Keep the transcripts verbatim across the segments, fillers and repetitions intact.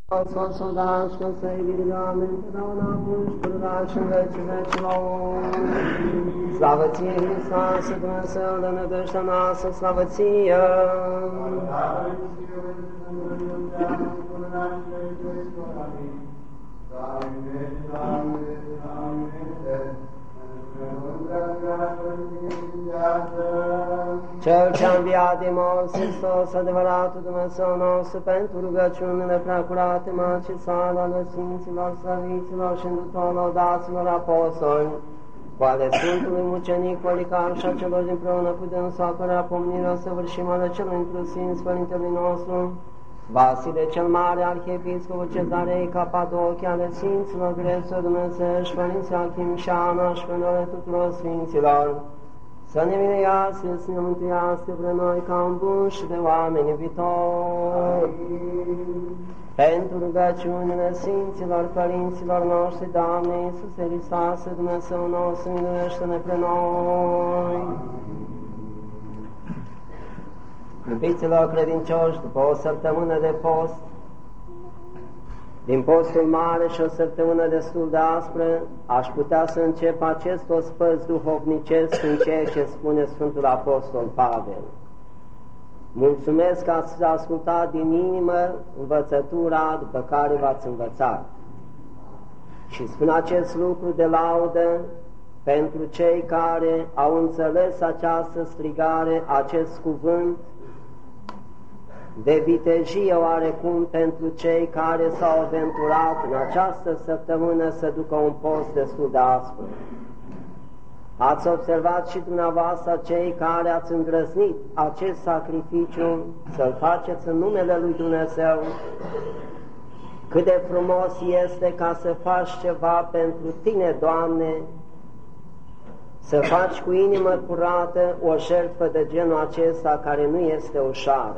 Sfântul și să-i virgame întotdeauna puși purda și în veci vecilor. Slavă ție, Hristos, Dumnezeu de nădejdea noastră, slavă ție! Cel ce-a înviat din morți, Hristos, adevăratul Dumnezeu nostru, pentru rugăciunile preacurate, Maicii sale, ale Sfinților, Slăviților și îndutor laudaților apostoli, cu ale Sfântului Mucenic Policar și a celor dinpreună cu dânsul, a cărea pomenirea o săvârșim ale celor inclusiv Părintelui nostru, Vasile cel Mare, Arhiepiscopul Cezarei Capadochia, ale Sfinților Greților Dumnezeu și Părinții Achim și Ana și pe noi tuturor Sfinților, să ne miluiască, să ne mântuiască pre noi ca un bun și de oameni iubitori. Pentru rugăciunile Sfinților Părinților noștri, Doamne Iisuse Hristoase, Dumnezeu nostru, miluiește-ne pre noi. Iubiților credincioși, după o săptămână de post, din postul mare și o săptămână destul de aspră, aș putea să încep acest ospăț duhovnicesc în ceea ce spune Sfântul Apostol Pavel. Mulțumesc că ați ascultat din inimă învățătura după care v-ați învățat. Și spun acest lucru de laudă pentru cei care au înțeles această strigare, acest cuvânt, de vitejie oarecum pentru cei care s-au aventurat în această săptămână să ducă un post destul de aspru. Ați observat și dumneavoastră cei care ați îndrăznit acest sacrificiu să-l faceți în numele lui Dumnezeu, cât de frumos este ca să faci ceva pentru tine, Doamne, să faci cu inimă curată o jertfă de genul acesta care nu este ușoară.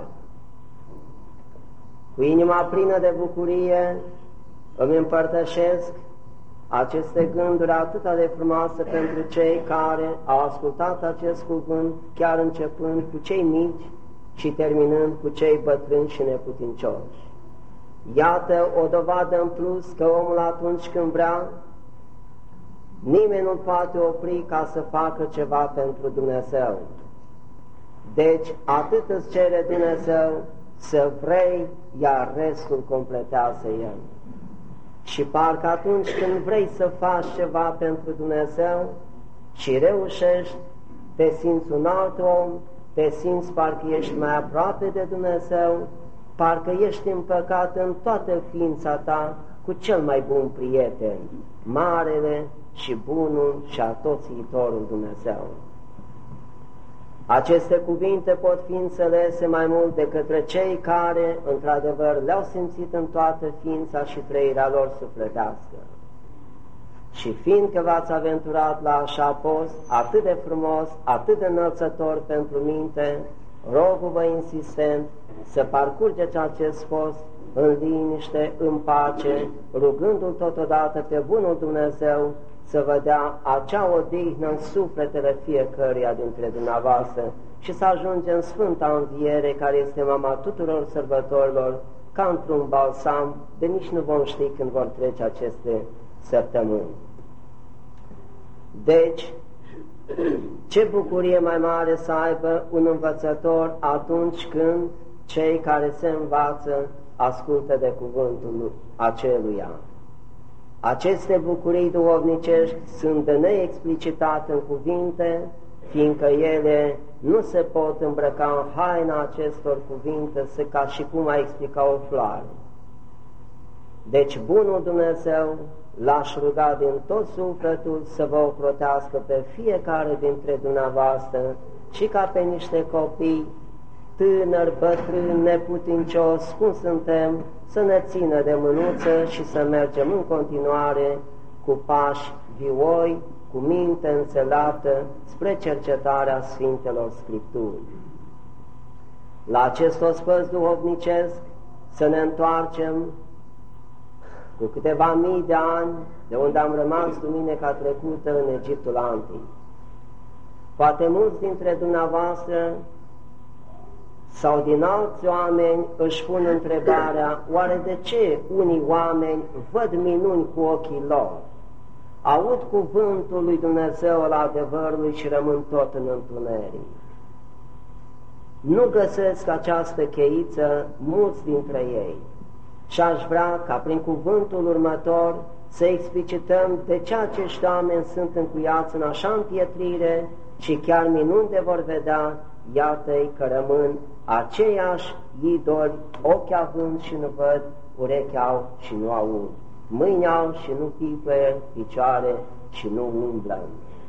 Cu inima plină de bucurie îmi împărtășesc aceste gânduri atât de frumoase pentru cei care au ascultat acest cuvânt, chiar începând cu cei mici și terminând cu cei bătrâni și neputincioși. Iată o dovadă în plus că omul atunci când vrea, nimeni nu poate opri ca să facă ceva pentru Dumnezeu. Deci atât îți cere Dumnezeu să vrei, iar restul completează El. Și parcă atunci când vrei să faci ceva pentru Dumnezeu și reușești, te simți un alt om, te simți parcă ești mai aproape de Dumnezeu, parcă ești împăcat în toată ființa ta cu cel mai bun prieten, marele și bunul și atoțiitorul Dumnezeu. Aceste cuvinte pot fi înțelese mai mult de către cei care, într-adevăr, le-au simțit în toată ființa și trăirea lor sufletească. Și fiindcă v-ați aventurat la așa post, atât de frumos, atât de înălțător pentru minte, rog-vă insistent să parcurgeți acest post în liniște, în pace, rugându-L totodată pe bunul Dumnezeu să vă dea acea odihnă în sufletele fiecăruia dintre dumneavoastră și să ajungem în Sfânta Înviere, care este mama tuturor sărbătorilor, ca într-un balsam, de nici nu vom ști când vor trece aceste săptămâni. Deci, ce bucurie mai mare să aibă un învățător atunci când cei care se învață ascultă de cuvântul aceluia. Aceste bucurii duhovnicești sunt de neexplicitat în cuvinte, fiindcă ele nu se pot îmbrăca în haina acestor cuvinte, să ca și cum a explica o floare. Deci bunul Dumnezeu l-aș ruga din tot sufletul să vă ocrotească pe fiecare dintre dumneavoastră și ca pe niște copii tânări, bătrâni, neputincioși, cum suntem, să ne țină de mânuță și să mergem în continuare cu pași vioi, cu minte înțeleaptă, spre cercetarea Sfintelor Scripturi. La acest ospăț duhovnicesc să ne întoarcem cu câteva mii de ani de unde am rămas duminica trecută în Egiptul Antic. Poate mulți dintre dumneavoastră Sau din alți oameni își pun întrebarea, oare de ce unii oameni văd minuni cu ochii lor, aud cuvântul lui Dumnezeu al adevărului și rămân tot în întuneric? Nu găsesc această cheiță mulți dintre ei și aș vrea ca prin cuvântul următor să explicităm de ce acești oameni sunt încuiați în așa împietrire și chiar minuni de vor vedea, iată-i că rămân aceiași idoli, ochi având și nu văd, urechi au și nu aud, mâini au și nu pipe, picioare și nu umblă.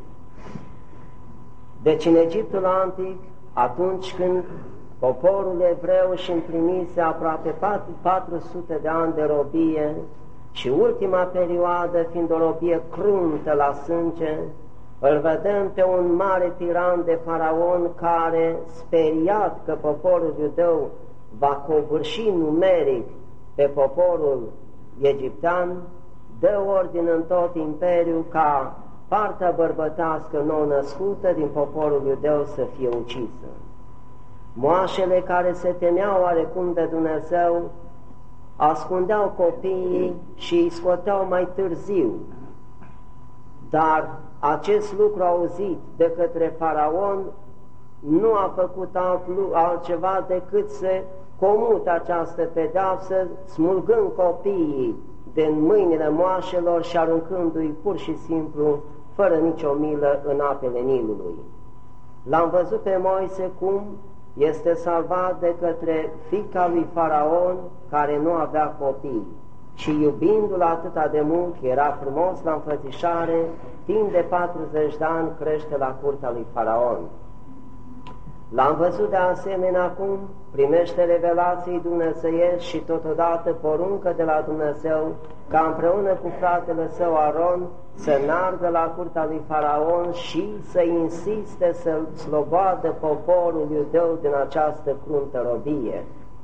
Deci în Egiptul antic, atunci când poporul evreu își împlimise aproape patru sute de ani de robie și ultima perioadă fiind o robie cruntă la sânge, îl vedem pe un mare tiran de faraon care, speriat că poporul iudeu va covârși numeric pe poporul egiptean, dă ordine în tot imperiul ca partea bărbătească nou-născută din poporul iudeu să fie ucisă. Moașele care se temeau oarecum de Dumnezeu ascundeau copiii și îi scoteau mai târziu, dar acest lucru auzit de către faraon nu a făcut alt, altceva decât să comute această pedeapsă, smulgând copiii din mâinile moașelor și aruncându-i pur și simplu, fără nicio milă, în apele Nilului. L-am văzut pe Moise cum este salvat de către fiica lui Faraon, care nu avea copii, și iubindu-l atâta de mult, era frumos la înfățișare, timp de patruzeci de ani crește la curtea lui Faraon. L-am văzut de asemenea cum primește revelații dumnezeiești și totodată poruncă de la Dumnezeu ca împreună cu fratele său Aron să meargă la curtea lui Faraon și să insiste să slobodă poporul iudeu din această cruntă robie.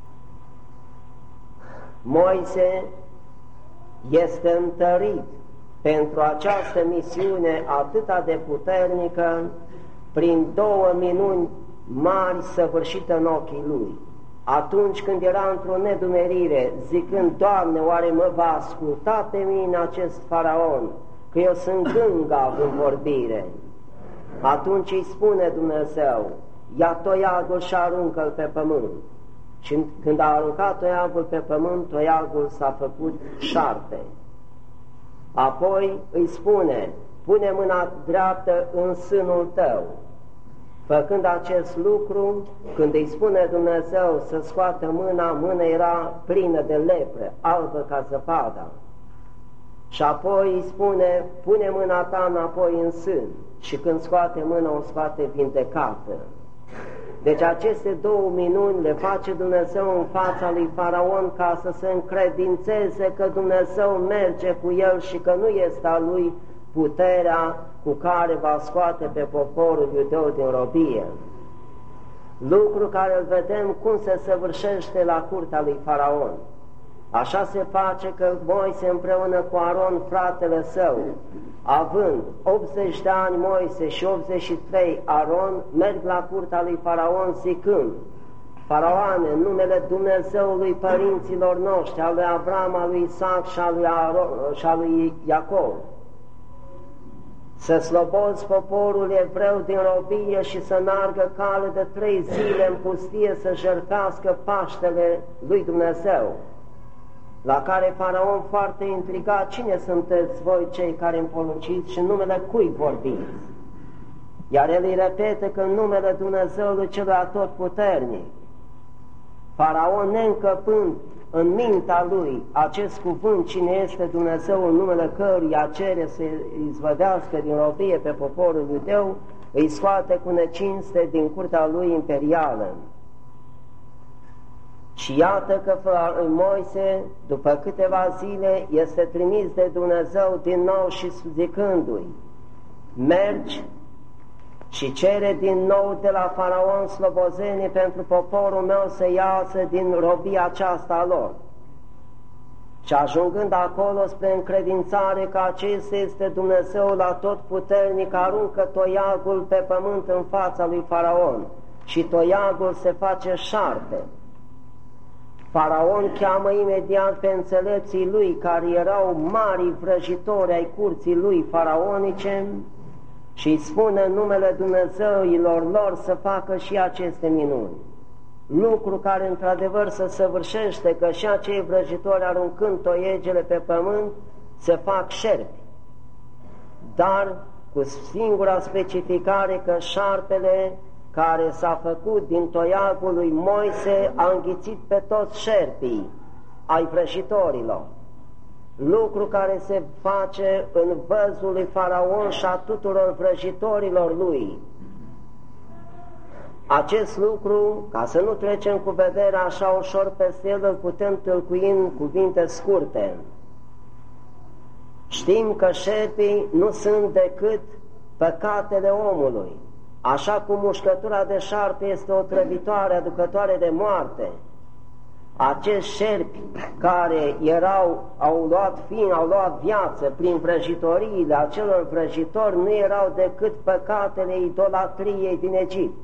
Moise este întărit pentru această misiune atâta de puternică prin două minuni mari săvârșite în ochii lui. Atunci când era într-o nedumerire, zicând, Doamne, oare mă va asculta pe mine acest faraon, că eu sunt gângav în vorbire? Atunci îi spune Dumnezeu, ia toiagul și aruncă-l pe pământ. Și când a aruncat toiagul pe pământ, toiagul s-a făcut șarpe. Apoi îi spune, pune mâna dreaptă în sânul tău. Făcând acest lucru, când îi spune Dumnezeu să scoată mâna, mâna era plină de lepră, albă ca zăpada. Și apoi îi spune, pune mâna ta înapoi în sân, și când scoate mâna, o scoate vindecată. Deci aceste două minuni le face Dumnezeu în fața lui Faraon ca să se încredințeze că Dumnezeu merge cu el și că nu este a lui puterea cu care va scoate pe poporul iudeu din robie. Lucru care îl vedem cum se săvârșește la curtea lui Faraon. Așa se face că Moise împreună cu Aron, fratele său, având optzeci de ani Moise și optzeci și trei Aron, merg la curtea lui Faraon zicând, Faraoane, în numele Dumnezeului părinților noștri, al lui Avram, al lui Isaac și al lui, Aron, și al lui Iacov, să slobozi poporul evreu din robie și să meargă cale de trei zile în pustie să jertfească Paștele lui Dumnezeu. La care Faraon, foarte intrigat, cine sunteți voi cei care îmi porunciți și în numele cui vorbiți? Iar el îi repete că în numele Dumnezeului celui atotputernic. Faraon, neîncăpând în mintea lui acest cuvânt, cine este Dumnezeu în numele căruia cere să izvădească din robie pe poporul iudeu, îi scoate cu necinste din curtea lui imperială. Și iată că Moise, după câteva zile, este trimis de Dumnezeu din nou și zicându-i, mergi și cere din nou de la Faraon slobozenie pentru poporul meu să iasă din robia aceasta a lor. Și ajungând acolo spre încredințare că acesta este Dumnezeul atotputernic, aruncă toiagul pe pământ în fața lui Faraon. și toiagul se face șarpe. Faraon cheamă imediat pe înțelepții lui, care erau mari vrăjitori ai curții lui faraonice, și îi spune în numele Dumnezeilor lor să facă și aceste minuni. Lucru care într-adevăr se săvârșește, că și acei vrăjitori, aruncând toiegele pe pământ, se fac șerpi. Dar cu singura specificare că șarpele care s-a făcut din toiagul lui Moise a înghițit pe toți șerpii ai vrăjitorilor. Lucru care se face în văzul lui Faraon și a tuturor vrăjitorilor lui. Acest lucru, ca să nu trecem cu vederea așa ușor peste el, îl putem tâlcui în cuvinte scurte. Știm că șerpii nu sunt decât păcatele omului. Așa cum mușcătura de șarpe este o trăvitoare aducătoare de moarte, acești șerpi care erau, au luat fiin, au luat viață prin vrăjitoriile acelor vrăjitori, nu erau decât păcatele idolatriei din Egipt.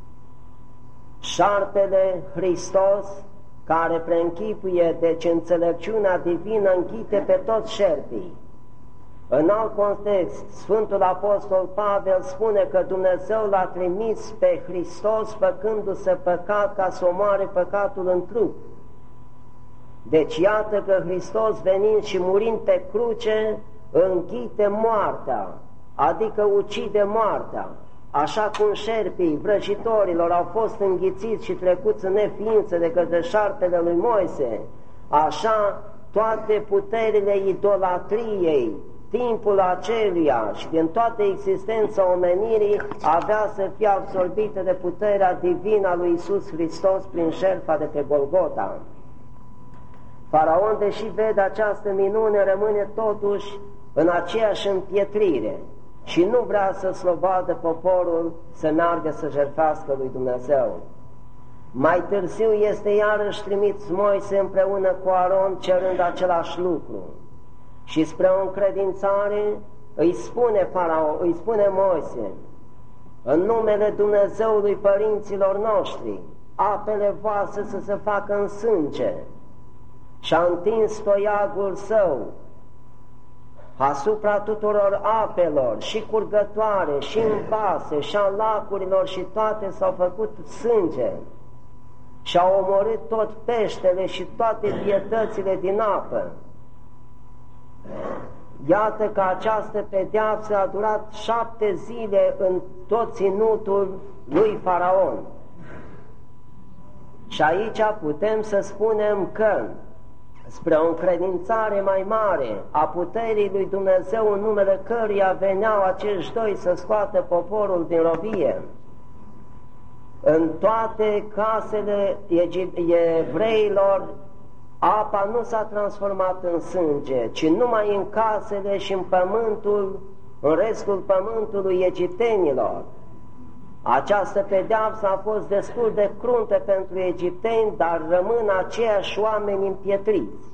Șarpele Hristos, care preînchipuie, deci înțelepciunea divină, înghite pe toți șerpii. În alt context, Sfântul Apostol Pavel spune că Dumnezeu l-a trimis pe Hristos făcându-se păcat ca să omoare păcatul în trup. Deci iată că Hristos, venind și murind pe cruce, înghite moartea, adică ucide moartea. Așa cum șerpii vrăjitorilor au fost înghițiți și trecuți în neființă de către șarpele lui Moise, așa toate puterile idolatriei timpul aceluia și din toată existența omenirii avea să fie absorbită de puterea divină a lui Iisus Hristos prin jertfa de pe Golgota. Faraon, deși vede această minune, rămâne totuși în aceeași împietrire și nu vrea să slobadă poporul să meargă să jertfească lui Dumnezeu. Mai târziu este iarăși trimis Moise împreună cu Aron, cerând același lucru. Și spre o încredințare îi spune, Faraon, îi spune Moise: în numele Dumnezeului părinților noștri, apele voastre să se facă în sânge. Și-a întins toiagul său asupra tuturor apelor, și curgătoare, și în vase, și a lacurilor, și toate s-au făcut sânge. Și-a omorât tot peștele și toate vietățile din apă. Iată că această pedeapsă a durat șapte zile în tot ținutul lui Faraon. Și aici putem să spunem că spre o încredințare mai mare a puterii lui Dumnezeu, în numele căruia veneau acești doi să scoată poporul din robie, în toate casele evreilor apa nu s-a transformat în sânge, ci numai în casele și în pământul, în restul pământului egiptenilor. Această pedeapsă a fost destul de cruntă pentru egipteni, dar rămân aceiași oameni împietriți.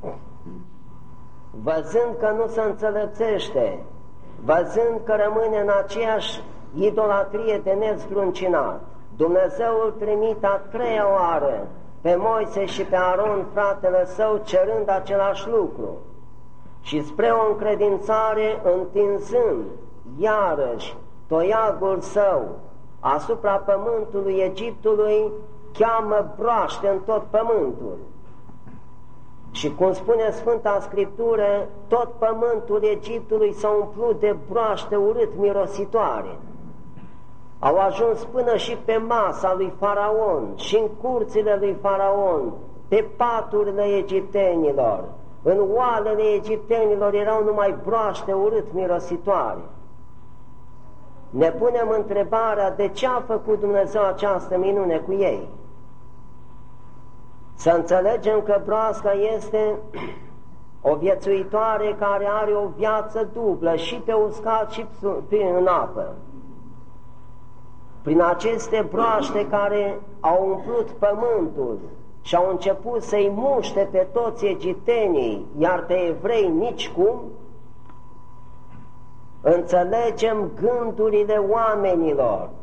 Văzând că nu se înțelepțește, văzând că rămâne în aceeași idolatrie de nezgruncinat, Dumnezeu îl trimite a treia oară pe Moise și pe Aron, fratele său, cerând același lucru. Și spre o încredințare, întinzând iarăși toiagul său asupra pământului Egiptului, cheamă broaște în tot pământul. Și cum spune Sfânta Scriptură, tot pământul Egiptului s-a umplut de broaște urât mirositoare. Au ajuns până și pe masa lui Faraon și în curțile lui Faraon, pe paturile egiptenilor. În oalele egiptenilor erau numai broaște urât mirositoare. Ne punem întrebarea de ce a făcut Dumnezeu această minune cu ei. Să înțelegem că broasca este o viețuitoare care are o viață dublă, și pe uscat și în apă. Prin aceste broaște care au umplut pământul și au început să-i muște pe toți egiptenii, iar pe evrei nicicum, înțelegem gândurile oamenilor,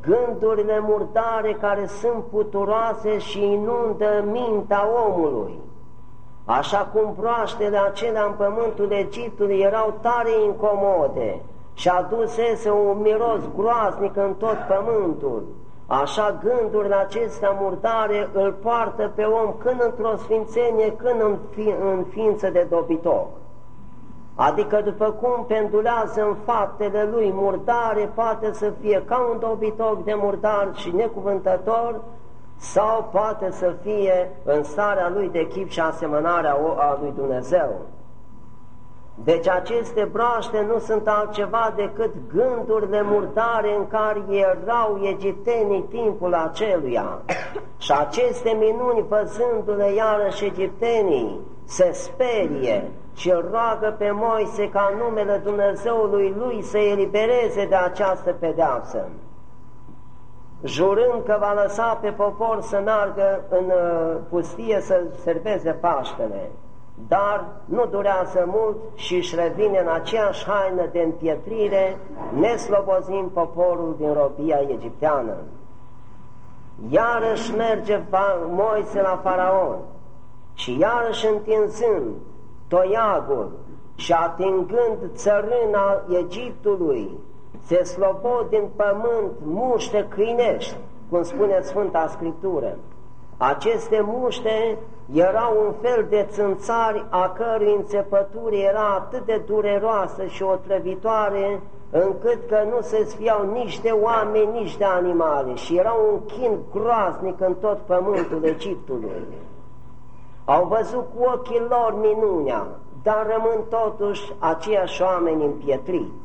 gândurile murdare care sunt puturoase și inundă mintea omului. Așa cum broaștele acelea în pământul Egiptului erau tare incomode și adusese un miros groaznic în tot pământul, așa gândurile acestea murdare îl poartă pe om când într-o sfințenie, când în, fi, în ființă de dobitoc. Adică după cum pendulează în faptele lui murdare, poate să fie ca un dobitoc de murdar și necuvântător, sau poate să fie în starea lui de chip și asemănarea a lui Dumnezeu. Deci aceste broaște nu sunt altceva decât gândurile murdare în care erau egiptenii timpul aceluia. Și aceste minuni, văzându-le iarăși egiptenii, se sperie și îl roagă pe Moise ca numele Dumnezeului lui să elibereze de această pedeapsă, jurând că va lăsa pe popor să meargă în pustie să serveze Paștele. Dar nu durează mult și își revine în aceeași haină de împietrire, neslobozind poporul din robia egipteană. Iarăși merge Moise la Faraon și iarăși întinzând toiagul și atingând țărâna Egiptului, se slobod din pământ muște câinești, cum spune Sfânta Scriptură. Aceste muște erau un fel de țânțari a cărui înțepătură era atât de dureroasă și otrăvitoare, încât că nu se sfiau nici de oameni, nici de animale, și era un chin groaznic în tot pământul Egiptului. Au văzut cu ochii lor minunea, dar rămân totuși aceiași oameni împietriți.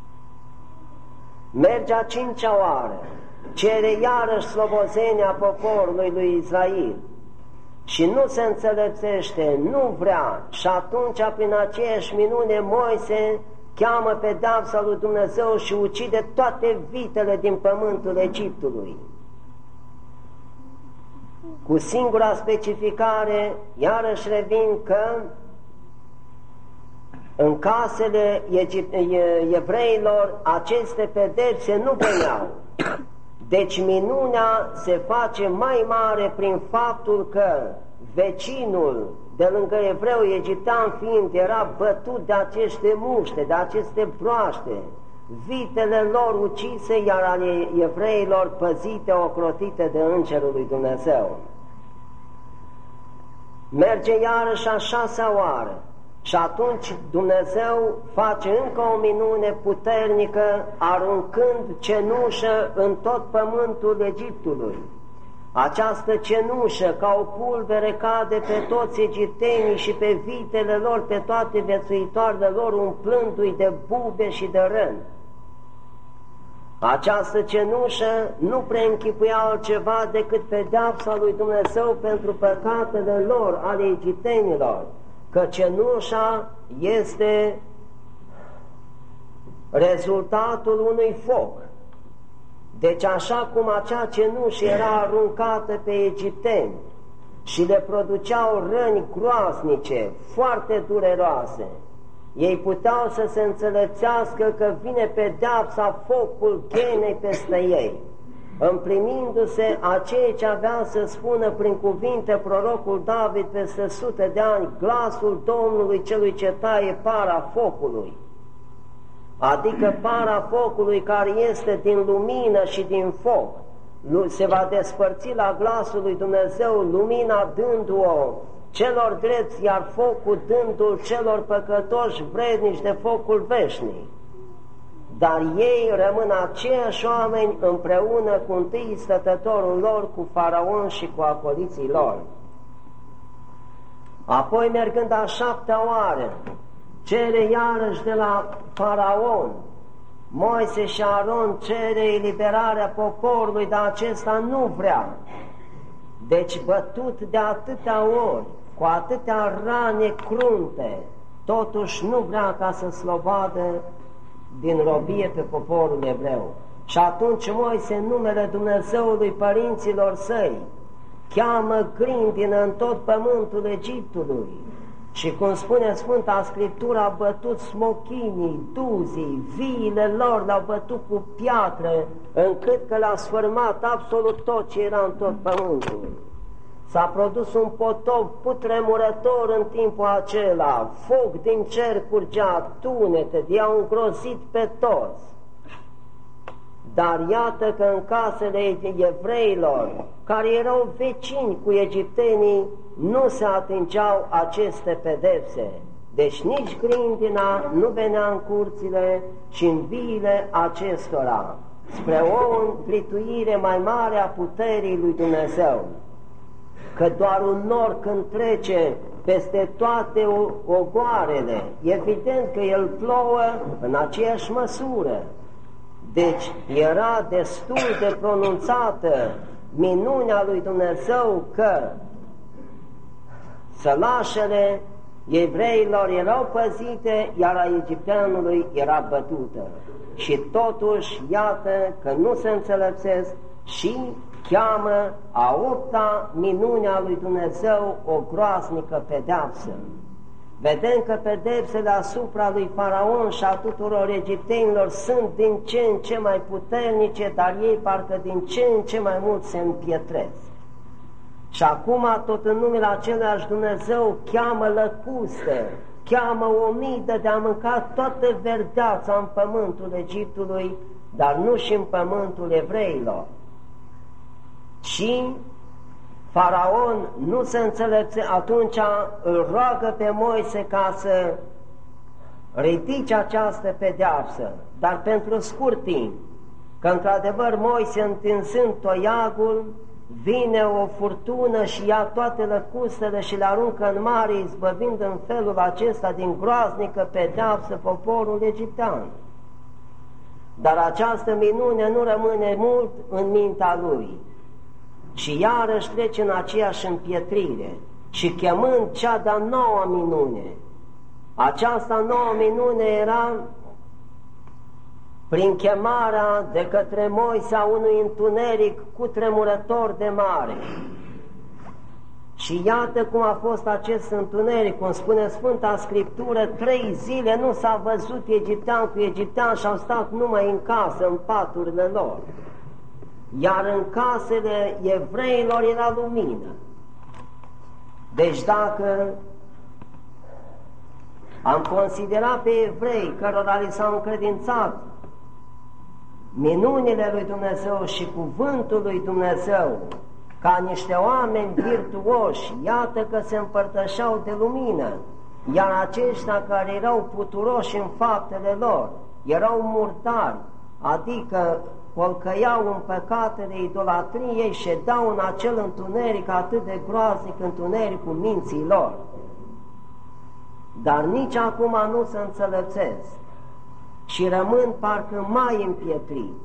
Merge a cincea oară, cere iarăși slobozenia poporului lui Israel și nu se înțelepțește, nu vrea, și atunci prin aceeași minune Moise cheamă pedeapsa lui Dumnezeu și ucide toate vitele din pământul Egiptului. Cu singura specificare, iarăși revin că în casele evreilor aceste pedepse nu veneau. Deci minunea se face mai mare prin faptul că vecinul de lângă evreu egiptean fiind era bătut de aceste muște, de aceste broaște, vitele lor ucise, iar ale evreilor păzite, ocrotite de Îngerul lui Dumnezeu. Merge iarăși a șasea oară și atunci Dumnezeu face încă o minune puternică, aruncând cenușă în tot pământul Egiptului. Această cenușă, ca o pulbere, cade pe toți egiptenii și pe vitele lor, pe toate viețuitoarele lor, umplându-i de bube și de răni. Această cenușă nu preînchipuia altceva decât pedeapsa lui Dumnezeu pentru păcatele lor, ale egiptenilor, că cenușa este rezultatul unui foc. Deci așa cum acea cenușă era aruncată pe egipteni și le produceau răni groaznice, foarte dureroase, ei puteau să se înțelepțească că vine pedeapsa, focul ghenei peste ei, împlinindu-se a ceea ce avea să spună prin cuvinte prorocul David peste sute de ani, glasul Domnului celui ce taie para focului, adică para focului care este din lumină și din foc, se va despărți la glasul lui Dumnezeu, lumina dându-o celor drepți, iar focul dându-l celor păcătoși vrednici de focul veșnic. Dar ei rămân aceiași oameni împreună cu întâi stătătorul lor, cu Faraon și cu acoliții lor. Apoi, mergând a șaptea oară, cere iarăși de la Faraon, Moise și Aron cere eliberarea poporului, dar acesta nu vrea. Deci, bătut de atâtea ori, cu atâtea rane crunte, totuși nu vrea ca să slobadă din robie pe poporul evreu. Și atunci Moise, în numele Dumnezeului părinților săi, cheamă grindină în tot pământul Egiptului Și cum spune Sfânta Scriptură, a bătut smochinii, duzii, viile lor le-au bătut cu piatră, încât că le-a sfârmat absolut tot ce era în tot pământul. S-a produs un potop putremurător în timpul acela, foc din cer curgea, tunete, i-au îngrozit pe toți. Dar iată că în casele evreilor, care erau vecini cu egiptenii, nu se atingeau aceste pedepse. Deci nici grindina nu venea în curțile și în viile acestora, spre o înplituire mai mare a puterii lui Dumnezeu. Că doar un nor când trece peste toate ogoarele, evident că el plouă în aceeași măsură. Deci era destul de pronunțată minunea lui Dumnezeu că sălașele evreilor erau păzite, iar a egipteanului era bătută. Și totuși, iată că nu se înțelepsesc și cheamă a opta minunea lui Dumnezeu o groaznică pedeapsă. Vedem că pedepsele asupra lui Faraon și a tuturor egiptenilor sunt din ce în ce mai puternice, dar ei parcă din ce în ce mai mult se împietresc. Și acum tot în numele același Dumnezeu cheamă lăcuste, cheamă o midă de a mânca toată verdeața în pământul Egiptului, dar nu și în pământul evreilor. Și Faraon nu se înțelepse, atunci îl roagă pe Moise ca să ridice această pedeapsă, dar pentru scurt timp, că într-adevăr Moise întinzând toiagul, vine o furtună și ia toate lăcustele și le aruncă în mare, izbăvind în felul acesta din groaznică pedeapsă poporul egiptean. Dar această minune nu rămâne mult în mintea lui și iarăși trece în aceeași împietrire și chemând cea de-a noua minune. Aceasta nouă minune era prin chemarea de către Moise a unui întuneric cutremurător de mare. Și iată cum a fost acest întuneric, cum spune Sfânta Scriptură, trei zile nu s-a văzut egiptean cu egiptean și au stat numai în casă, în paturile lor. Iar în casele evreilor era lumină. Deci dacă am considerat pe evrei cărora li s-au încredințat minunile lui Dumnezeu și cuvântul lui Dumnezeu ca niște oameni virtuoși, iată că se împărtășeau de lumină, iar aceștia care erau puturoși în faptele lor, erau murdari, adică colcăiau în păcatele idolatriei, ședeau în acel întuneric atât de groaznic, întunericul minții lor. Dar nici acum nu se înțelepțesc și rămân parcă mai împietriți.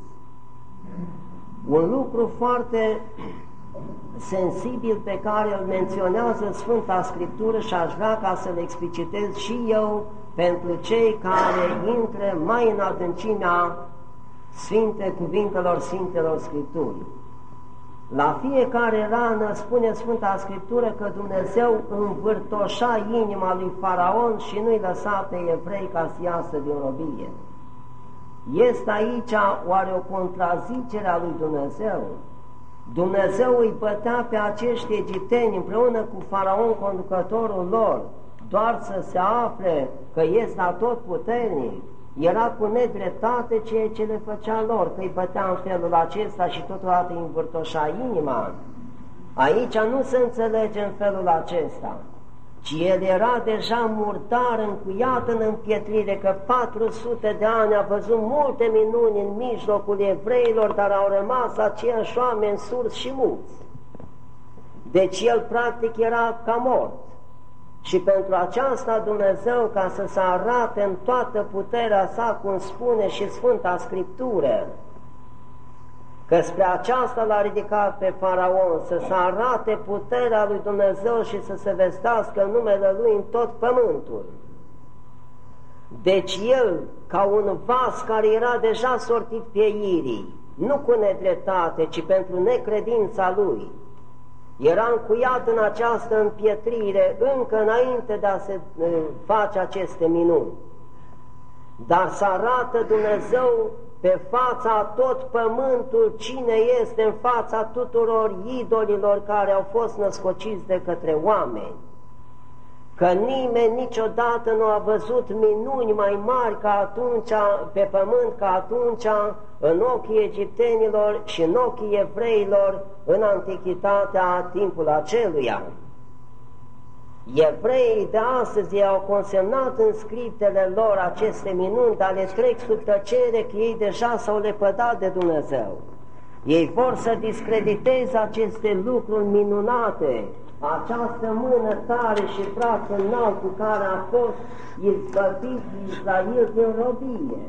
Un lucru foarte sensibil pe care îl menționează Sfânta Scriptură și aș vrea ca să-l explicitez și eu pentru cei care intră mai în adâncimea Sfinte cuvintelor Sfintelor Scripturii. La fiecare rană spune Sfânta Scriptură că Dumnezeu învârtoșa inima lui Faraon și nu-i lăsa pe evrei ca să iasă din robie. Este aici oare o contrazicere a lui Dumnezeu? Dumnezeu îi bătea pe acești egipteni împreună cu Faraon, conducătorul lor, doar să se afle că este atotputernic. Era cu nedreptate ceea ce le făcea lor, că îi bătea în felul acesta și totodată îi învârtoșa inima. Aici nu se înțelege în felul acesta, ci el era deja murdar, încuiat în împietrire, că patru sute de ani a văzut multe minuni în mijlocul evreilor, dar au rămas aceiași oameni surzi și muți. Deci el practic era ca mort. Și pentru aceasta Dumnezeu, ca să se arate în toată puterea sa, cum spune și Sfânta Scriptură, că spre aceasta l-a ridicat pe Faraon, să se arate puterea lui Dumnezeu și să se vestească numele lui în tot pământul. Deci el, ca un vas care era deja sortit pe irii, nu cu nedreptate, ci pentru necredința lui, era încuiat în această împietrire încă înainte de a se face aceste minuni. Dar să arată Dumnezeu pe fața tot pământul cine este în fața tuturor idolilor care au fost născociți de către oameni. Că nimeni niciodată nu a văzut minuni mai mari ca atunci pe pământ, ca atunci în ochii egiptenilor și în ochii evreilor în antichitatea timpul aceluia. Evreii de astăzi au consemnat în scriptele lor aceste minuni, dar le trec sub tăcere că ei deja s-au lepădat de Dumnezeu. Ei vor să discrediteze aceste lucruri minunate, această mână tare și braț înalt cu care a fost izbăvit Israel din robie.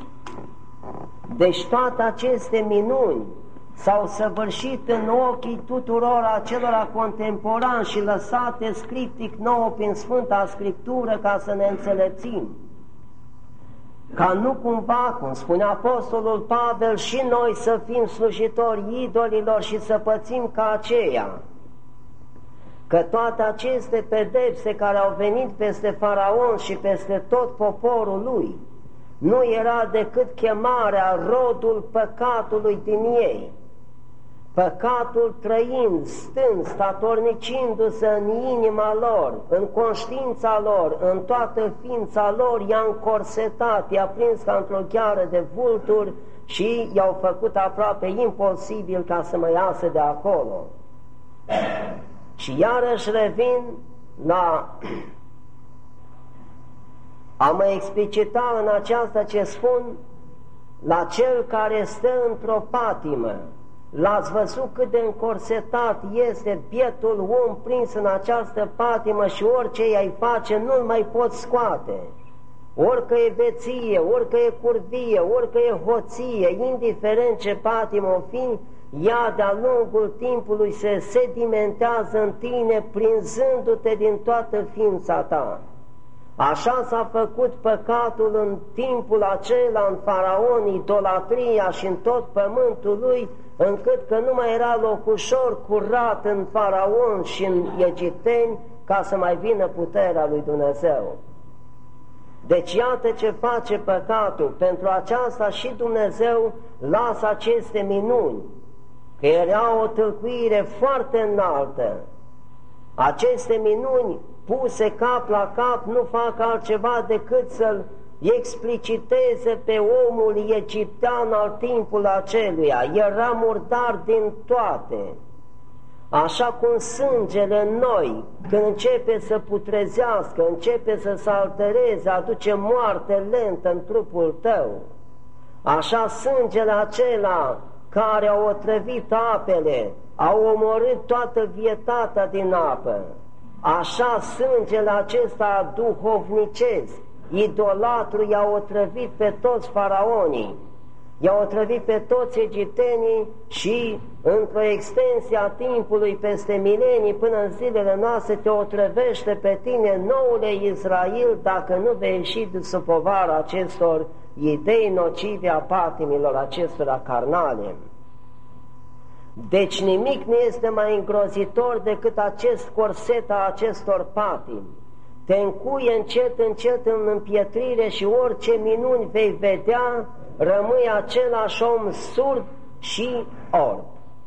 Deci toate aceste minuni s-au săvârșit în ochii tuturor acelora contemporani și lăsate scriptic nouă prin Sfânta Scriptură ca să ne înțelepțim. Ca nu cumva, cum spune Apostolul Pavel, și noi să fim slujitori idolilor și să pățim ca aceia. Că toate aceste pedepse care au venit peste Faraon și peste tot poporul lui, nu era decât chemarea, rodul păcatului din ei. Păcatul trăind, stând, statornicindu-se în inima lor, în conștiința lor, în toată ființa lor, i-a încorsetat, i-a prins ca într-o gheară de vulturi și i-au făcut aproape imposibil ca să mai iasă de acolo. Și iarăși revin la a mă explicita în aceasta ce spun, la cel care stă într-o patimă. L-ați văzut cât de încorsetat este bietul om prins în această patimă și orice i-ai face nu-l mai poți scoate. Orică e beție, orică e curvie, orică e hoție, indiferent ce patimă o fi, ea de-a lungul timpului se sedimentează în tine, prinzându-te din toată ființa ta. Așa s-a făcut păcatul în timpul acela, în Faraon, idolatria și în tot pământul lui, încât că nu mai era loc ușor curat în Faraon și în egipteni ca să mai vină puterea lui Dumnezeu. Deci iată ce face păcatul. Pentru aceasta și Dumnezeu lasă aceste minuni, că era o tâlcuire foarte înaltă. Aceste minuni puse cap la cap nu fac altceva decât să-l expliciteze pe omul egiptean al timpului aceluia. Era murdar din toate. Așa cum sângele în noi, când începe să putrezească, începe să se altereze, aduce moarte lentă în trupul tău, așa sângele acela care au otrăvit apele, au omorât toată vietatea din apă, așa sângele acesta duhovnicesc, idolatru, i-a otrăvit pe toți faraonii, i-a otrăvit pe toți egiptenii și, într-o extensie a timpului peste milenii până în zilele noastre, te otrăvește pe tine, noule Israel, dacă nu vei ieși de sub povara acestor idei nocive a patimilor acestora carnale. Deci nimic nu este mai îngrozitor decât acest corset a acestor patimi. Te încuie încet, încet în împietrire și orice minuni vei vedea, rămâi același om surd și orb.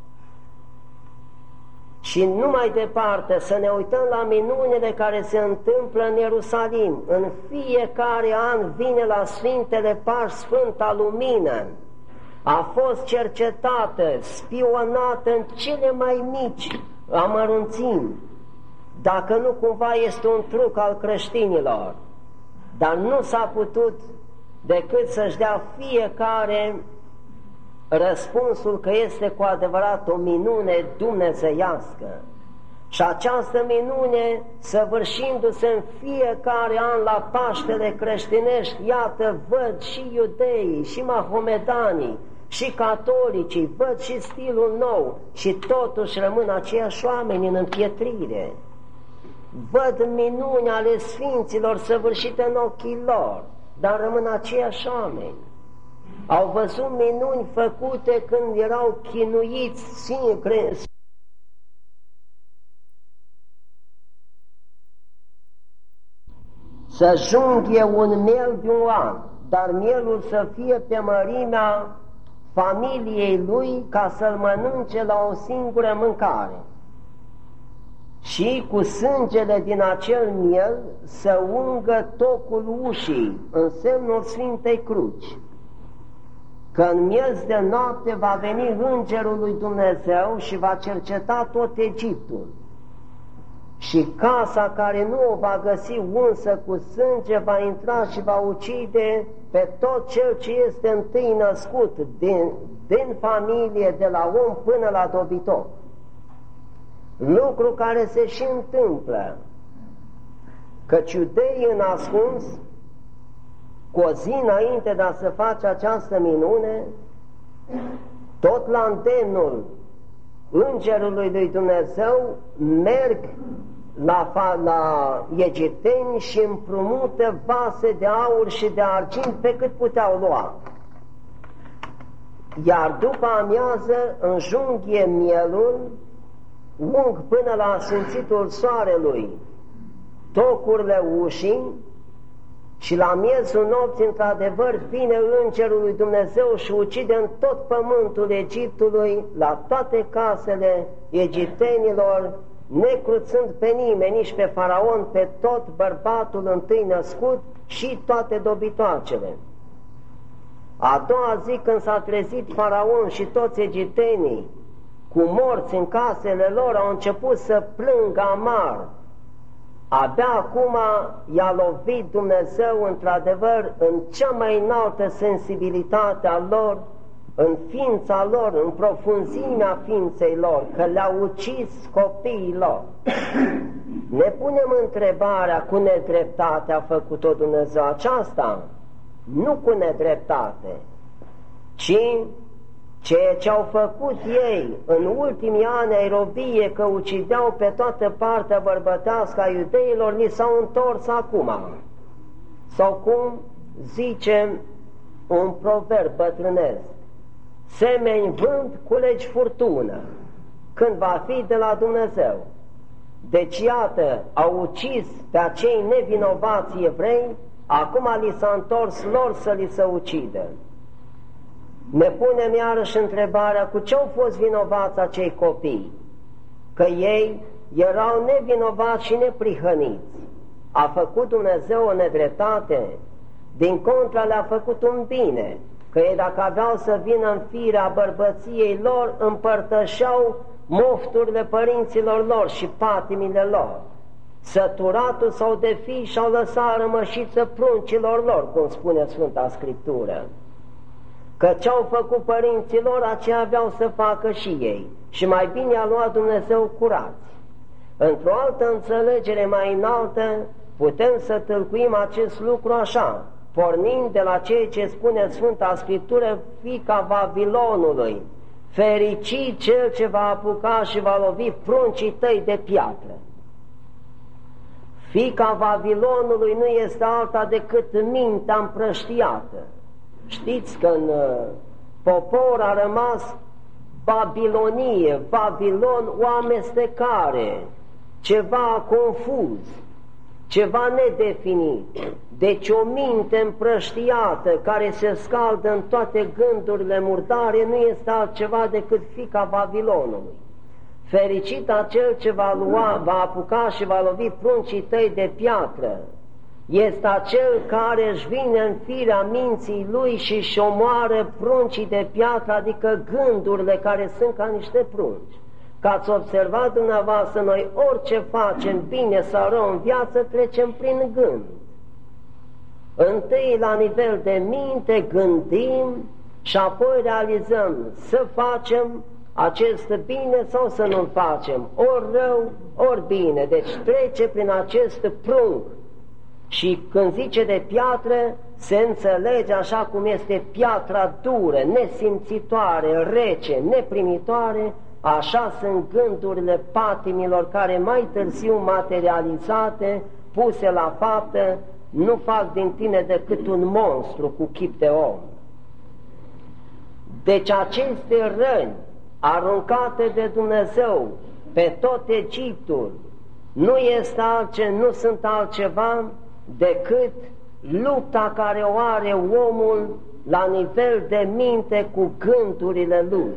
Și nu mai departe, să ne uităm la minunile care se întâmplă în Ierusalim. În fiecare an vine la Sfintele Paști Sfânta Lumină. A fost cercetată, spionată în cele mai mici amărunțimi, dacă nu cumva este un truc al creștinilor. Dar nu s-a putut decât să-și dea fiecare răspunsul că este cu adevărat o minune dumnezeiască. Și această minune, săvârșindu-se în fiecare an la Paștele creștinești, iată, văd și iudeii, și mahomedanii, și catolicii, văd și stilul nou, și totuși rămân aceiași oameni în împietrire. Văd minuni ale sfinților săvârșite în ochii lor, dar rămân aceiași oameni. Au văzut minuni făcute când erau chinuiți să junghie un miel de un an, dar mielul să fie pe mărimea familiei lui ca să-l mănânce la o singură mâncare. Și cu sângele din acel miel să ungă tocul ușii, în semnul Sfintei Cruci. Că în miez de noapte va veni Îngerul lui Dumnezeu și va cerceta tot Egiptul. Și casa care nu o va găsi unsă cu sânge va intra și va ucide pe tot cel ce este întâi născut din, din familie, de la om până la dobitor. Lucru care se și întâmplă, căci iudeii în ascuns, cu o zi înainte de a se face această minune, tot la îndemnul Îngerului lui Dumnezeu, merg la, la egipteni și împrumută vase de aur și de argint pe cât puteau lua. Iar după amiază înjunghie mielul, ung până la asfințitul soarelui tocurile ușii și la miezul nopții, într-adevăr, vine Îngerul lui Dumnezeu și ucide în tot pământul Egiptului, la toate casele egiptenilor, necruțând pe nimeni, nici pe faraon, pe tot bărbatul întâi născut și toate dobitoacele. A doua zi, când s-a trezit faraon și toți egiptenii cu morți în casele lor, au început să plângă amar. Abia acum i-a lovit Dumnezeu, într-adevăr, în cea mai înaltă sensibilitate a lor, în ființa lor, în profunzimea ființei lor, că le-au ucis copiii lor. Ne punem întrebarea, cu nedreptate a făcut-o Dumnezeu aceasta? Nu cu nedreptate, ci ceea ce au făcut ei în ultimii ani ai robie, că ucideau pe toată partea bărbătească a iudeilor, li s-au întors acum. Sau cum zice un proverb bătrânesc: semeni vânt, culegi furtună, când va fi de la Dumnezeu. Deci iată, au ucis pe acei nevinovați evrei, acum li s-a întors lor să li se ucidă. Ne punem iarăși întrebarea, cu ce au fost vinovați acei copii? Că ei erau nevinovați și neprihăniți. A făcut Dumnezeu o nedreptate? Din contra, le-a făcut un bine, că ei, dacă aveau să vină în firea bărbăției lor, împărtășeau mofturile părinților lor și patimile lor. Săturatul sau de fii și-au lăsat rămășiță pruncilor lor, cum spune Sfânta Scriptură. Că ce-au făcut părinților, aceea aveau să facă și ei, și mai bine a luat Dumnezeu curați. Într-o altă înțelegere mai înaltă, putem să tâlcuim acest lucru așa, pornind de la ceea ce spune Sfânta Scriptură, fiica Vavilonului: fericit cel ce va apuca și va lovi pruncii tăi de piatră. Fiica Vavilonului nu este alta decât mintea împrăștiată. Știți că în popor a rămas Babilonie, Vavilon, o amestecare, ceva confuz, ceva nedefinit. Deci o minte împrăștiată care se scaldă în toate gândurile murdare nu este altceva decât fiica Vavilonului. Fericit acel ce va lua, va apuca și va lovi pruncii tăi de piatră, este acel care își vine în firea minții lui și își omoară pruncii de piatră, adică gândurile care sunt ca niște prunci. Că ați observat dumneavoastră, noi orice facem, bine sau rău în viață, trecem prin gând. Întâi la nivel de minte gândim și apoi realizăm să facem acest bine sau să nu-l facem, ori rău, ori bine. Deci trece prin acest prunc. Și când zice de piatră, se înțelege așa cum este piatra dură, nesimțitoare, rece, neprimitoare, așa sunt gândurile patimilor care mai târziu materializate, puse la faptă, nu fac din tine decât un monstru cu chip de om. Deci aceste răni aruncate de Dumnezeu pe tot Egiptul nu este altce, nu sunt altceva decât lupta care o are omul la nivel de minte cu gândurile lui.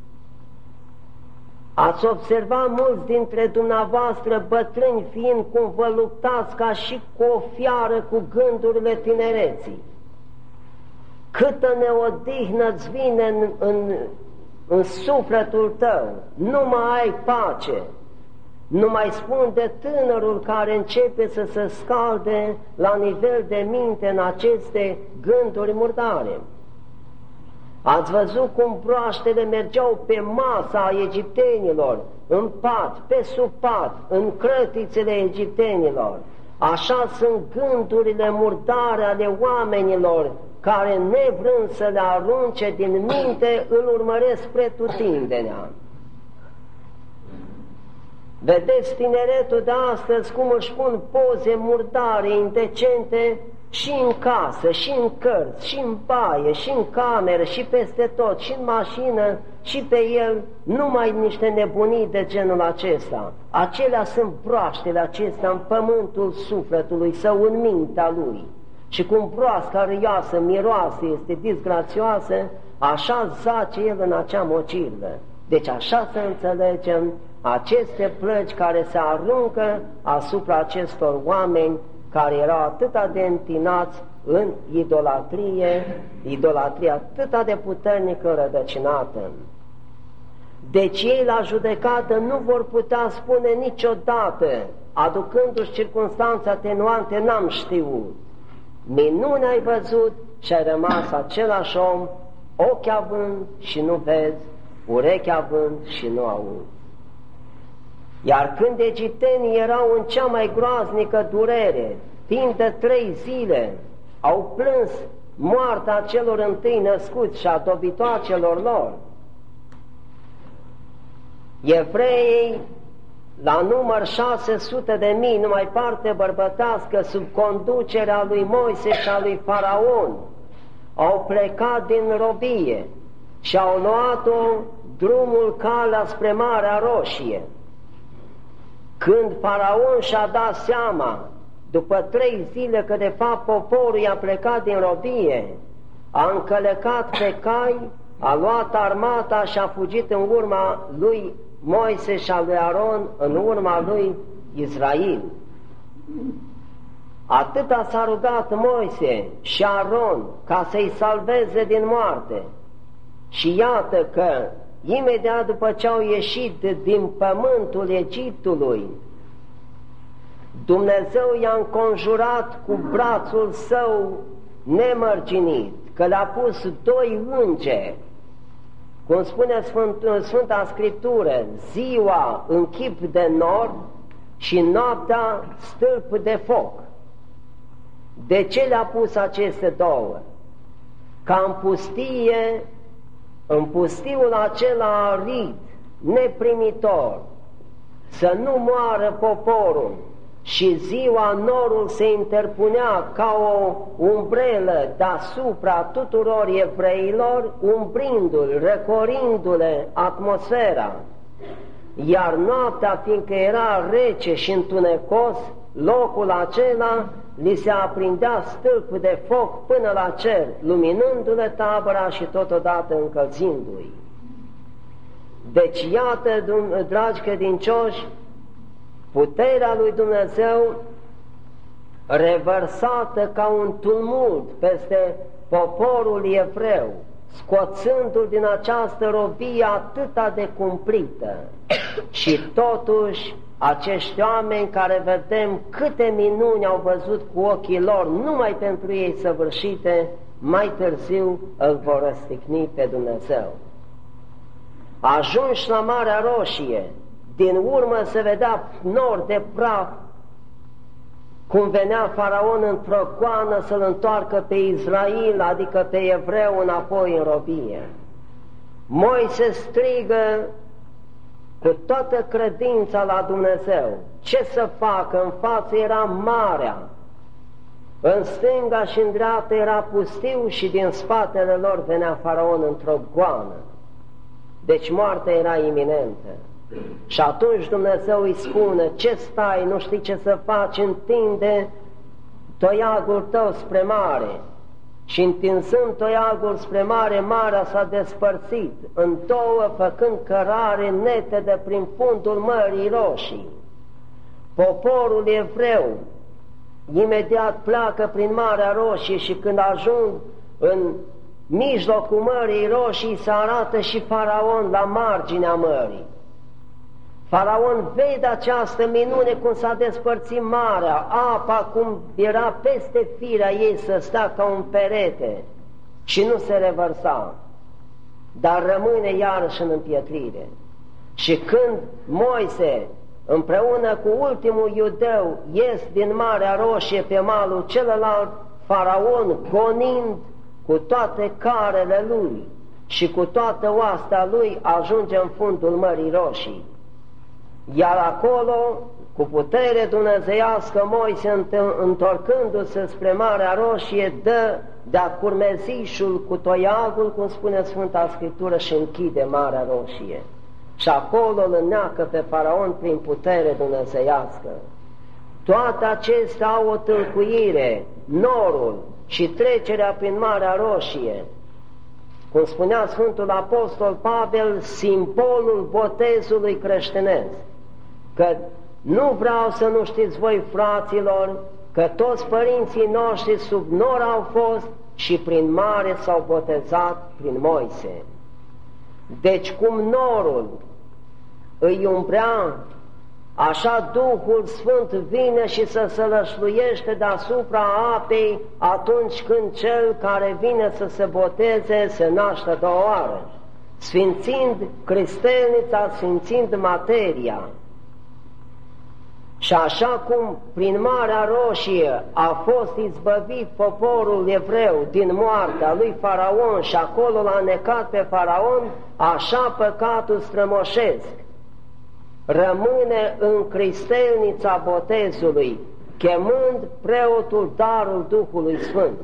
Ați observat mulți dintre dumneavoastră, bătrâni fiind, cum vă luptați ca și cu o fiară cu gândurile tinereții. Câtă neodihnă îți vine în, în, în sufletul tău, nu mai ai pace. Nu mai spun de tânărul care începe să se scalde la nivel de minte în aceste gânduri murdare. Ați văzut cum broaștele mergeau pe masa egiptenilor, în pat, pe sub pat, în crătițele egiptenilor. Așa sunt gândurile murdare ale oamenilor, care, nevrând să le arunce din minte, îl urmăresc pretutindenea. Vedeți tineretul de astăzi cum își pun poze murdare, indecente, și în casă, și în cărți, și în baie, și în cameră, și peste tot, și în mașină, și pe el, numai niște nebunii de genul acesta. Acelea sunt broaștele acestea în pământul sufletului său, în mintea lui. Și cum broasca râioasă, miroasă, este disgrațioasă, așa zace el în acea mocirlă. Deci așa să înțelegem aceste plăci care se aruncă asupra acestor oameni care erau atât de întinați în idolatrie, idolatrie atât de puternic înrădăcinată. Deci ei la judecată nu vor putea spune niciodată, aducându-și circunstanțe atenuante, n-am știut. Minune ai văzut și ai rămas același om, ochi având și nu vezi, urechi având și nu auzi. Iar când egiptenii erau în cea mai groaznică durere, timp de trei zile, au plâns moartea celor întâi născuți și a dobitoacelor lor, evreii, la număr șase sute de mii, numai parte bărbătească, sub conducerea lui Moise și a lui Faraon, au plecat din robie și au luat-o drumul calea spre Marea Roșie. Când Faraon și-a dat seama, după trei zile, că de fapt poporul i-a plecat din robie, a încălecat pe cai, a luat armata și a fugit în urma lui Moise și a lui Aron, în urma lui Israel. Atâta s-a rugat Moise și Aron ca să-i salveze din moarte. Și iată că imediat după ce au ieșit din pământul Egiptului, Dumnezeu i-a înconjurat cu brațul său nemărginit, că le-a pus doi îngeri, cum spune Sfânt, Sfânta Scriptură, ziua în chip de nor și noaptea stâlp de foc. De ce le-a pus aceste două? Ca în pustie, în pustiul acela arid, neprimitor, să nu moară poporul, și ziua norul se interpunea ca o umbrelă deasupra tuturor evreilor, umbrindu-l, răcorindu-le atmosfera. Iar noaptea, fiindcă era rece și întunecos, locul acela li se aprindea stâlp de foc până la cer, luminându-le tabăra și totodată încălzindu-i. Deci iată, dragi credincioși, puterea lui Dumnezeu revărsată ca un tumult peste poporul evreu, scoțându-l din această robie atâta de cumplită. Și totuși acești oameni care vedem câte minuni au văzut cu ochii lor numai pentru ei săvârșite, mai târziu îl vor răstigni pe Dumnezeu. Ajunși la Marea Roșie, din urmă se vedea nor de praf, cum venea Faraon într-o goană să-l întoarcă pe Israel, adică pe evreu, înapoi în robie. Moise strigă cu toată credința la Dumnezeu. Ce să facă? În față era marea, în stânga și în dreapta era pustiu și din spatele lor venea Faraon într-o goană. Deci moartea era iminentă. Și atunci Dumnezeu îi spune: ce stai, nu știi ce să faci, întinde toiagul tău spre mare. Și întinzând toiagul spre mare, marea s-a despărțit în două, făcând cărare netede prin fundul Mării Roșii. Poporul evreu imediat pleacă prin Marea Roșie și când ajung în mijlocul Mării Roșii se arată și Faraon la marginea mării. Faraon vede această minune cum s-a despărțit marea, apa cum era peste firea ei să stea ca un perete și nu se revărsa, dar rămâne iarăși în împietrire. Și când Moise împreună cu ultimul iudeu ies din Marea Roșie pe malul celălalt, Faraon, gonind cu toate carele lui și cu toată oastea lui, ajunge în fundul Mării Roșii. Iar acolo, cu putere dumnezeiască, Moise, întorcându-se spre Marea Roșie, dă de-a curmezișul cu toiagul, cum spune Sfânta Scriptură, și închide Marea Roșie. Și acolo îl înneacă pe Faraon prin putere dumnezeiască. Toate acestea au o tâlcuire, norul și trecerea prin Marea Roșie. Cum spunea Sfântul Apostol Pavel, simbolul botezului creștinesc. Că nu vreau să nu știți voi, fraților, că toți părinții noștri sub nor au fost și prin mare s-au botezat prin Moise. Deci cum norul îi umbrea, așa Duhul Sfânt vine și se sălășluiește deasupra apei atunci când cel care vine să se boteze se naște a doua oară, sfințind cristelnița, sfințind materia. Și așa cum prin Marea Roșie a fost izbăvit poporul evreu din moartea lui Faraon și acolo l-a necat pe Faraon, așa păcatul strămoșesc rămâne în cristelnița botezului, chemând preotul darul Duhului Sfânt.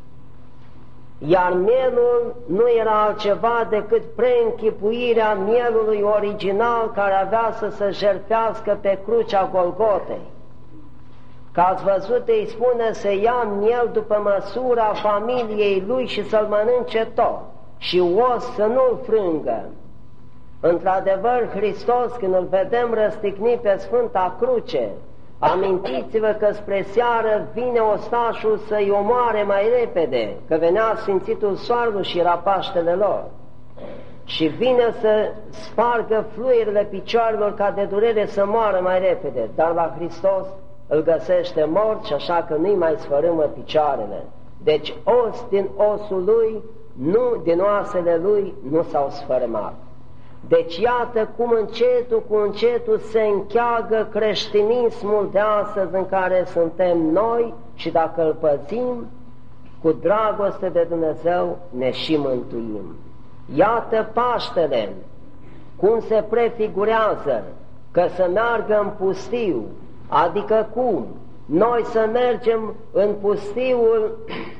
Iar mielul nu era altceva decât preînchipuirea mielului original care avea să se jertfească pe crucea Golgotei. Că ați văzut, îi spune să ia miel după măsura familiei lui și să-l mănânce tot și os să nu-l frângă. Într-adevăr, Hristos, când îl vedem răstignit pe Sfânta Cruce, amintiți-vă că spre seară vine ostașul să-i omoare mai repede, că venea Sfințitul Soarlu și era Paștele lor. Și vine să spargă fluierile picioarelor ca de durere să moară mai repede, dar la Hristos îl găsește mort și așa că nu-i mai sfărâmă picioarele. Deci os din osul lui, nu din oasele lui, nu s-au sfărâmat. Deci iată cum încetul cu încetul se încheagă creștinismul de astăzi în care suntem noi și dacă îl păzim, cu dragoste de Dumnezeu ne și mântuim. Iată Paștele, cum se prefigurează că să meargă în pustiu, adică cum? Noi să mergem în pustiul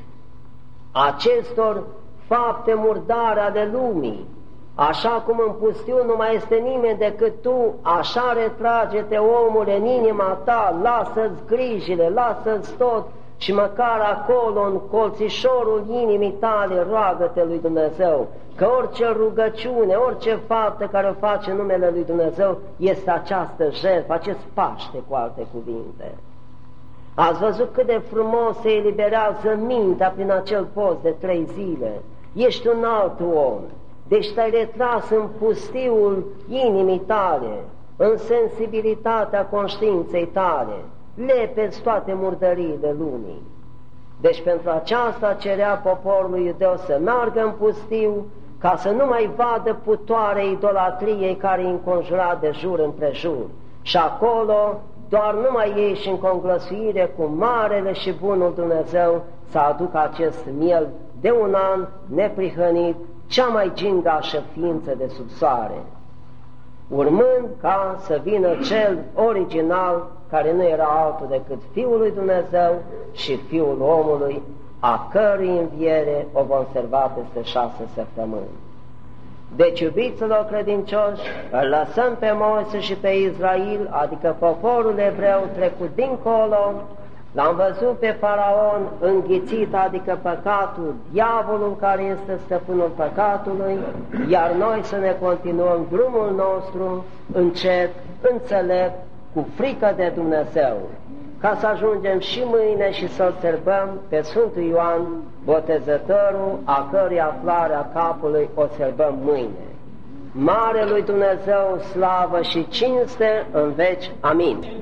acestor fapte murdare ale lumii. Așa cum în pustiu nu mai este nimeni decât tu, așa retrage-te, omule, în inima ta, lasă-ți grijile, lasă-ți tot și măcar acolo, în colțișorul inimii tale, roagă-te lui Dumnezeu, că orice rugăciune, orice faptă care o face în numele lui Dumnezeu este această jertfă, acest Paște, cu alte cuvinte. Ați văzut cât de frumos se eliberează mintea prin acel post de trei zile? Ești un alt om. Deci te-ai retras în pustiul inimii tale, în sensibilitatea conștiinței tale, lepezi toate murdăriile lumii. Deci pentru aceasta cerea poporului iudeu să meargă în pustiu, ca să nu mai vadă putoarea idolatriei care îi înconjura de jur împrejur. Și acolo doar numai ei și în conglăsuire cu marele și bunul Dumnezeu să aducă acest miel de un an neprihănit, cea mai gingașă ființă de sub soare, urmând ca să vină cel original, care nu era altul decât Fiul lui Dumnezeu și Fiul omului, a cărui înviere o vom observa peste șase săptămâni. Deci, iubiților credincioși, îl lăsăm pe Moise și pe Israel, adică poporul evreu trecut dincolo, L-am văzut pe Faraon înghițit, adică păcatul, diavolul care este stăpânul păcatului, iar noi să ne continuăm drumul nostru încet, înțelept, cu frică de Dumnezeu, ca să ajungem și mâine și să-L sărbăm pe Sfântul Ioan Botezătorul, a cărui aflare a capului o sărbăm mâine. Mare lui Dumnezeu slavă și cinste în veci. Amin.